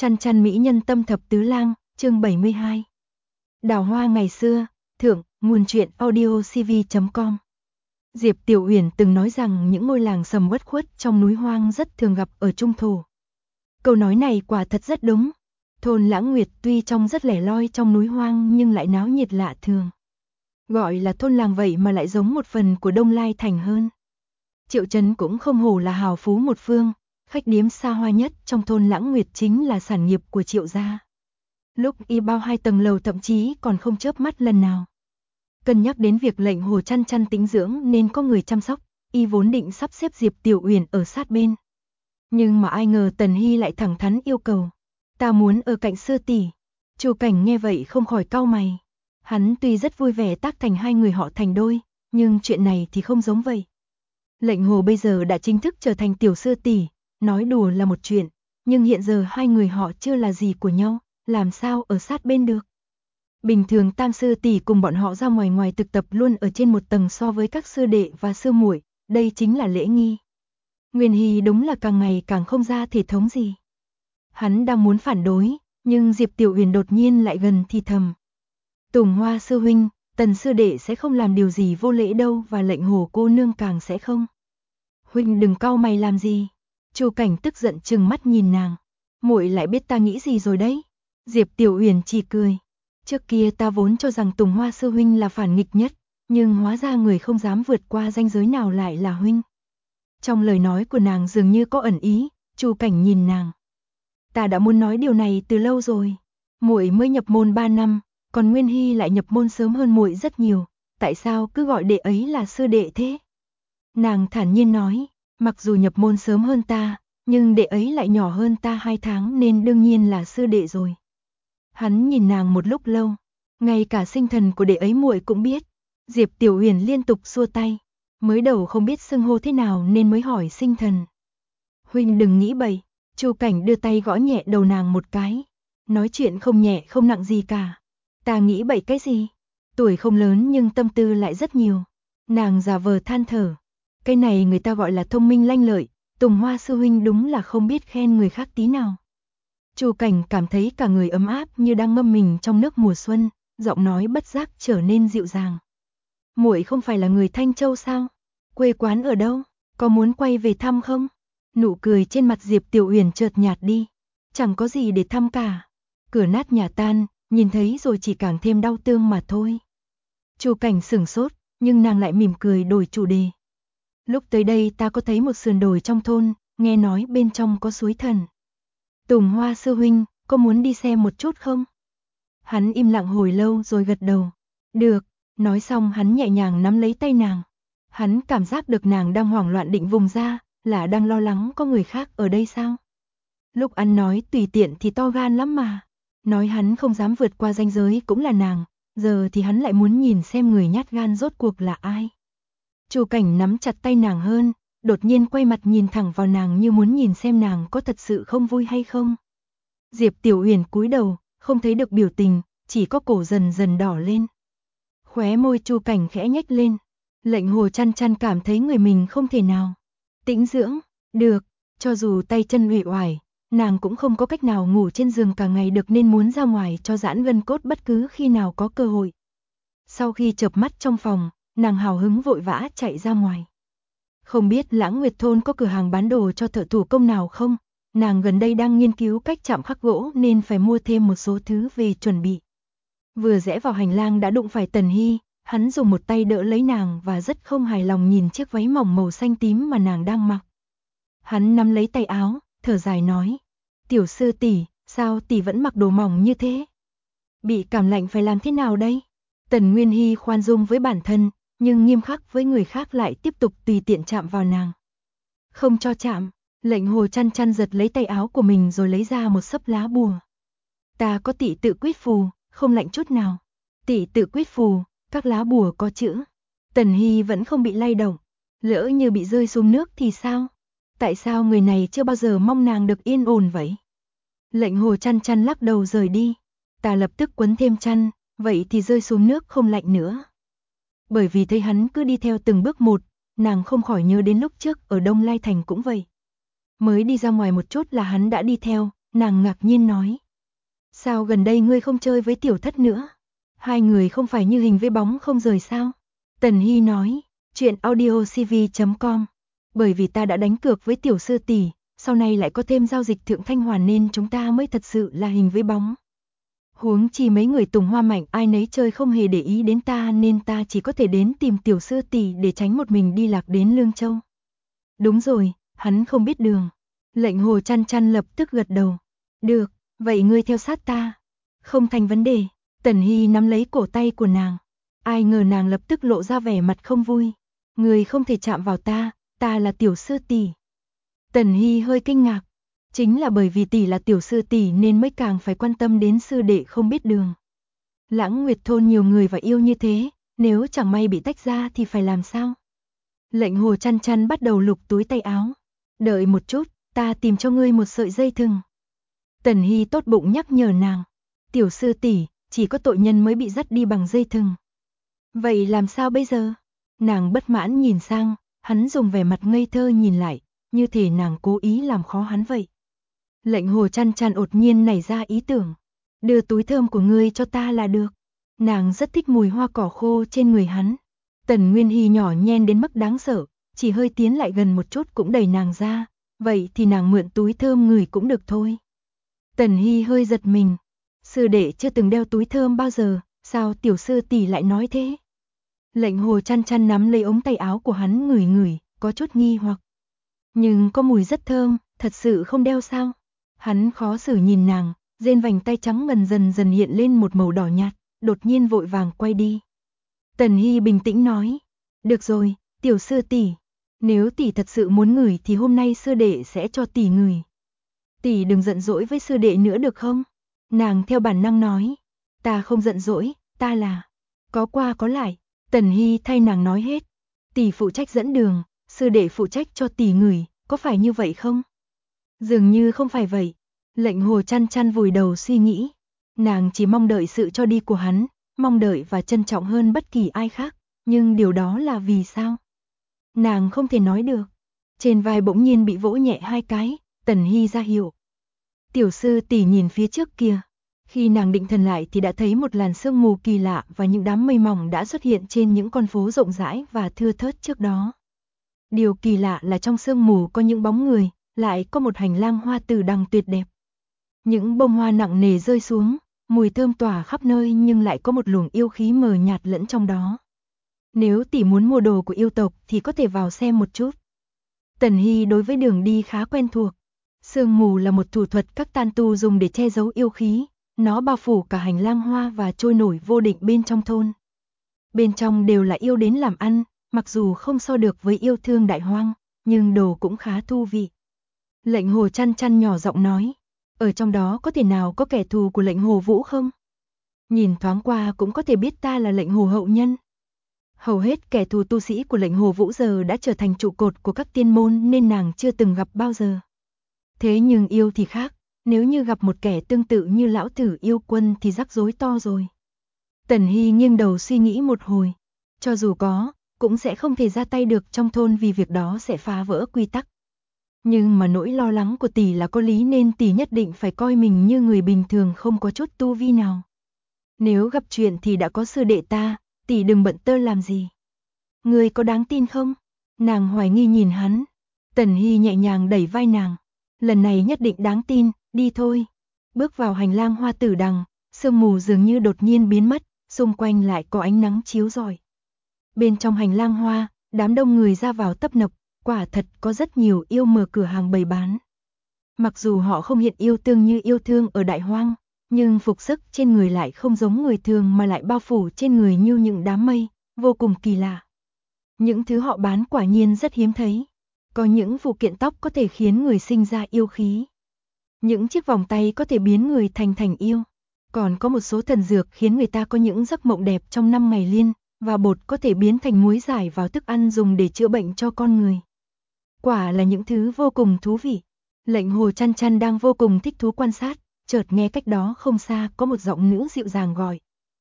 Chăn chăn mỹ nhân tâm thập tứ lang, chương 72. Đào hoa ngày xưa, thượng, nguồn truyện audiocv.com. Diệp Tiểu Uyển từng nói rằng những ngôi làng sầm uất khuất trong núi hoang rất thường gặp ở trung thổ. Câu nói này quả thật rất đúng. Thôn Lãng Nguyệt tuy trông rất lẻ loi trong núi hoang nhưng lại náo nhiệt lạ thường. Gọi là thôn làng vậy mà lại giống một phần của Đông Lai Thành hơn. Triệu Trấn cũng không hổ là hào phú một phương. Khách điếm xa hoa nhất trong thôn Lãng Nguyệt chính là sản nghiệp của Triệu gia. Lúc y bao 2 tầng lầu thậm chí còn không chớp mắt lần nào. Cân nhắc đến việc lệnh Hồ chăn chăn tĩnh dưỡng nên có người chăm sóc, y vốn định sắp xếp Diệp Tiểu Uyển ở sát bên. Nhưng mà ai ngờ Tần Hy lại thẳng thắn yêu cầu. Ta muốn ở cạnh Sư tỷ. Chu Cảnh nghe vậy không khỏi cau mày. Hắn tuy rất vui vẻ tác thành hai người họ thành đôi, nhưng chuyện này thì không giống vậy. Lệnh Hồ bây giờ đã chính thức trở thành tiểu sư tỷ. Nói đùa là một chuyện, nhưng hiện giờ hai người họ chưa là gì của nhau, làm sao ở sát bên được. Bình thường tam sư tỷ cùng bọn họ ra ngoài thực tập luôn ở trên một tầng so với các sư đệ và sư muội, đây chính là lễ nghi. Nguyên Hy đúng là càng ngày càng không ra thể thống gì. Hắn đang muốn phản đối, nhưng Diệp Tiểu Uyển đột nhiên lại gần thì thầm. Tùng Hoa sư huynh, Tần sư đệ sẽ không làm điều gì vô lễ đâu và lệnh Hồ cô nương càng sẽ không. Huynh đừng cau mày làm gì. Chu Cảnh tức giận trừng mắt nhìn nàng. Muội lại biết ta nghĩ gì rồi đấy. Diệp Tiểu Uyển chỉ cười. Trước kia ta vốn cho rằng Tùng Hoa sư huynh là phản nghịch nhất, nhưng hóa ra người không dám vượt qua ranh giới nào lại là huynh. Trong lời nói của nàng dường như có ẩn ý. Chu Cảnh nhìn nàng. Ta đã muốn nói điều này từ lâu rồi. Muội mới nhập môn 3 năm, còn Nguyên Hy lại nhập môn sớm hơn muội rất nhiều. Tại sao cứ gọi đệ ấy là sư đệ thế? Nàng thản nhiên nói. Mặc dù nhập môn sớm hơn ta, nhưng đệ ấy lại nhỏ hơn ta 2 tháng nên đương nhiên là sư đệ rồi. Hắn nhìn nàng một lúc lâu, ngay cả sinh thần của đệ ấy muội cũng biết. Diệp Tiểu Uyển liên tục xua tay, mới đầu không biết xưng hô thế nào nên mới hỏi sinh thần. Huynh đừng nghĩ bậy. Chu Cảnh đưa tay gõ nhẹ đầu nàng một cái, nói chuyện không nhẹ không nặng gì cả. Ta nghĩ bậy cái gì? Tuổi không lớn nhưng tâm tư lại rất nhiều. Nàng giả vờ than thở. Cái này người ta gọi là thông minh lanh lợi, Tùng Hoa sư huynh đúng là không biết khen người khác tí nào. Chu Cảnh cảm thấy cả người ấm áp như đang ngâm mình trong nước mùa xuân, giọng nói bất giác trở nên dịu dàng. Muội không phải là người Thanh Châu sao? Quê quán ở đâu? Có muốn quay về thăm không? Nụ cười trên mặt Diệp Tiểu Uyển chợt nhạt đi. Chẳng có gì để thăm cả. Cửa nát nhà tan, nhìn thấy rồi chỉ càng thêm đau thương mà thôi. Chu Cảnh sửng sốt, nhưng nàng lại mỉm cười đổi chủ đề. Lúc tới đây ta có thấy một sườn đồi trong thôn, nghe nói bên trong có suối thần. Tùng Hoa sư huynh, có muốn đi xem một chút không? Hắn im lặng hồi lâu rồi gật đầu. Được, nói xong hắn nhẹ nhàng nắm lấy tay nàng. Hắn cảm giác được nàng đang hoảng loạn định vùng ra, là đang lo lắng có người khác ở đây sao? Lúc ăn nói tùy tiện thì to gan lắm mà. Nói hắn không dám vượt qua ranh giới cũng là nàng, giờ thì hắn lại muốn nhìn xem người nhát gan rốt cuộc là ai. Chu Cảnh nắm chặt tay nàng hơn, đột nhiên quay mặt nhìn thẳng vào nàng như muốn nhìn xem nàng có thật sự không vui hay không. Diệp Tiểu Uyển cúi đầu, không thấy được biểu tình, chỉ có cổ dần dần đỏ lên. Khóe môi Chu Cảnh khẽ nhếch lên. Lệnh Hồ chăn chăn cảm thấy người mình không thể nào tĩnh dưỡng được, cho dù tay chân uể oải, nàng cũng không có cách nào ngủ trên giường cả ngày được nên muốn ra ngoài cho giãn gân cốt bất cứ khi nào có cơ hội. Sau khi chợp mắt trong phòng, nàng hào hứng vội vã chạy ra ngoài. Không biết Lãng Nguyệt thôn có cửa hàng bán đồ cho thợ thủ công nào không? Nàng gần đây đang nghiên cứu cách chạm khắc gỗ nên phải mua thêm một số thứ về chuẩn bị. Vừa rẽ vào hành lang đã đụng phải Tần Hy, hắn dùng một tay đỡ lấy nàng và rất không hài lòng nhìn chiếc váy mỏng màu xanh tím mà nàng đang mặc. Hắn nắm lấy tay áo, thở dài nói: "Tiểu sư tỷ, sao tỷ vẫn mặc đồ mỏng như thế? Bị cảm lạnh phải làm thế nào đây?" Tần Nguyên Hy khoan dung với bản thân, nhưng nghiêm khắc với người khác lại tiếp tục tùy tiện chạm vào nàng. Không cho chạm. Lệnh Hồ chăn chăn giật lấy tay áo của mình rồi lấy ra một xấp lá bùa. Ta có tỷ tự quyết phù, không lạnh chút nào. Tỷ tự quyết phù, các lá bùa có chữ. Tần Hy vẫn không bị lay động. Lỡ như bị rơi xuống nước thì sao? Tại sao người này chưa bao giờ mong nàng được yên ổn vậy? Lệnh Hồ chăn chăn lắc đầu rời đi. Ta lập tức quấn thêm chăn, vậy thì rơi xuống nước không lạnh nữa. Bởi vì thấy hắn cứ đi theo từng bước một, nàng không khỏi nhớ đến lúc trước ở Đông Lai Thành cũng vậy. Mới đi ra ngoài một chút là hắn đã đi theo, Nàng ngạc nhiên nói. Sao gần đây ngươi không chơi với tiểu thất nữa? Hai người không phải như hình với bóng không rời sao? Tần Hy nói, chuyện audiocv.com. Bởi vì ta đã đánh cược với tiểu sư tỷ, sau này lại có thêm giao dịch thượng thanh hoàn nên chúng ta mới thật sự là hình với bóng. Huống chi mấy người Tùng Hoa Mạnh ai nấy chơi không hề để ý đến ta nên ta chỉ có thể đến tìm tiểu sư tỷ để tránh một mình đi lạc đến Lương Châu. Đúng rồi, hắn không biết đường. Lệnh Hồ Chăn Chăn lập tức gật đầu. Được, vậy ngươi theo sát ta. Không thành vấn đề. Tần Hy nắm lấy cổ tay của nàng. Ai ngờ nàng lập tức lộ ra vẻ mặt không vui. Ngươi không thể chạm vào ta, ta là tiểu sư tỷ. Tần Hy hơi kinh ngạc. Chính là bởi vì tỷ là tiểu sư tỷ nên mới càng phải quan tâm đến sư đệ không biết đường. Lãng Nguyệt thôn nhiều người và yêu như thế, nếu chẳng may bị tách ra thì phải làm sao? Lệnh Hồ Chăn Chăn bắt đầu lục túi tay áo. Đợi một chút, ta tìm cho ngươi một sợi dây thừng. Tần Hy tốt bụng nhắc nhở nàng. Tiểu sư tỷ, chỉ có tội nhân mới bị dắt đi bằng dây thừng. Vậy làm sao bây giờ? Nàng bất mãn nhìn sang, hắn dùng vẻ mặt ngây thơ nhìn lại, như thể nàng cố ý làm khó hắn vậy. Lệnh Hồ Chăn Chăn đột nhiên nảy ra ý tưởng. Đưa túi thơm của ngươi cho ta là được. Nàng rất thích mùi hoa cỏ khô trên người hắn. Tần Nguyên Hy nhỏ nhen đến mức đáng sợ, chỉ hơi tiến lại gần một chút cũng đẩy nàng ra. Vậy thì nàng mượn túi thơm người cũng được thôi. Tần Hy hơi giật mình. Sư đệ chưa từng đeo túi thơm bao giờ, sao tiểu sư tỷ lại nói thế? Lệnh Hồ Chăn Chăn nắm lấy ống tay áo của hắn ngửi ngửi, có chút nghi hoặc. Nhưng có mùi rất thơm, thật sự không đeo sao? Hắn khó xử nhìn nàng, trên vành tay trắng ngần dần dần hiện lên một màu đỏ nhạt, đột nhiên vội vàng quay đi. Tần Hy bình tĩnh nói, được rồi, tiểu sư tỷ, nếu tỷ thật sự muốn ngửi thì hôm nay sư đệ sẽ cho tỷ ngửi. Tỷ đừng giận dỗi với sư đệ nữa được không? Nàng theo bản năng nói, ta không giận dỗi, ta là có qua có lại. Tần Hy thay nàng nói hết, tỷ phụ trách dẫn đường, sư đệ phụ trách cho tỷ ngửi, có phải như vậy không? Dường như không phải vậy. Lệnh Hồ Chăn Chăn vùi đầu suy nghĩ. Nàng chỉ mong đợi sự cho đi của hắn, mong đợi và trân trọng hơn bất kỳ ai khác. Nhưng điều đó là vì sao? Nàng không thể nói được. Trên vai bỗng nhiên bị vỗ nhẹ hai cái, Tần Hy ra hiệu. Tiểu sư tỷ nhìn phía trước kia. Khi nàng định thần lại thì đã thấy một làn sương mù kỳ lạ và những đám mây mỏng đã xuất hiện trên những con phố rộng rãi và thưa thớt trước đó. Điều kỳ lạ là trong sương mù có những bóng người, lại có một hành lang hoa tử đằng tuyệt đẹp. Những bông hoa nặng nề rơi xuống, mùi thơm tỏa khắp nơi nhưng lại có một luồng yêu khí mờ nhạt lẫn trong đó. Nếu tỷ muốn mua đồ của yêu tộc thì có thể vào xem một chút. Tần Hy đối với đường đi khá quen thuộc. Sương mù là một thủ thuật các tán tu dùng để che giấu yêu khí, nó bao phủ cả hành lang hoa và trôi nổi vô định bên trong thôn. Bên trong đều là yêu đến làm ăn, mặc dù không so được với yêu thương đại hoang, nhưng đồ cũng khá thú vị. Lệnh Hồ Chăn Chăn nhỏ giọng nói, ở trong đó có thể nào có kẻ thù của lệnh Hồ Vũ không? Nhìn thoáng qua cũng có thể biết ta là lệnh Hồ hậu nhân. Hầu hết kẻ thù tu sĩ của lệnh Hồ Vũ giờ đã trở thành trụ cột của các tiên môn nên nàng chưa từng gặp bao giờ. Thế nhưng yêu thì khác, nếu như gặp một kẻ tương tự như lão tử yêu quân thì rắc rối to rồi. Tần Hy nghiêng đầu suy nghĩ một hồi, cho dù có, cũng sẽ không thể ra tay được trong thôn vì việc đó sẽ phá vỡ quy tắc. Nhưng mà nỗi lo lắng của tỷ là có lý nên tỷ nhất định phải coi mình như người bình thường không có chút tu vi nào. Nếu gặp chuyện thì đã có sư đệ ta, tỷ đừng bận tơ làm gì. Ngươi có đáng tin không? Nàng hoài nghi nhìn hắn. Tần Hy nhẹ nhàng đẩy vai nàng. Lần này nhất định đáng tin, đi thôi. Bước vào hành lang hoa tử đằng, sương mù dường như đột nhiên biến mất, xung quanh lại có ánh nắng chiếu rọi. Bên trong hành lang hoa, đám đông người ra vào tấp nập, quả thật có rất nhiều yêu mở cửa hàng bày bán. Mặc dù họ không hiện yêu tương như yêu thương ở Đại Hoang, nhưng phục sức trên người lại không giống người thường mà lại bao phủ trên người như những đám mây, vô cùng kỳ lạ. Những thứ họ bán quả nhiên rất hiếm thấy. Có những phụ kiện tóc có thể khiến người sinh ra yêu khí. Những chiếc vòng tay có thể biến người thành yêu. Còn có một số thần dược khiến người ta có những giấc mộng đẹp trong 5 ngày liên, và bột có thể biến thành muối giải vào thức ăn dùng để chữa bệnh cho con người. Quả là những thứ vô cùng thú vị. Lệnh Hồ Chăn Chăn đang vô cùng thích thú quan sát, chợt nghe cách đó không xa có một giọng nữ dịu dàng gọi.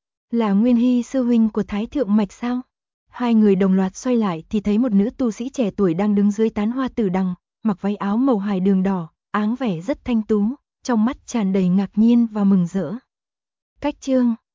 Là Nguyên Hy sư huynh của Thái Thượng Mạch sao? Hai người đồng loạt xoay lại thì thấy một nữ tu sĩ trẻ tuổi đang đứng dưới tán hoa tử đằng, mặc váy áo màu hài đường đỏ, áng vẻ rất thanh tú, trong mắt tràn đầy ngạc nhiên và mừng rỡ. Cách chương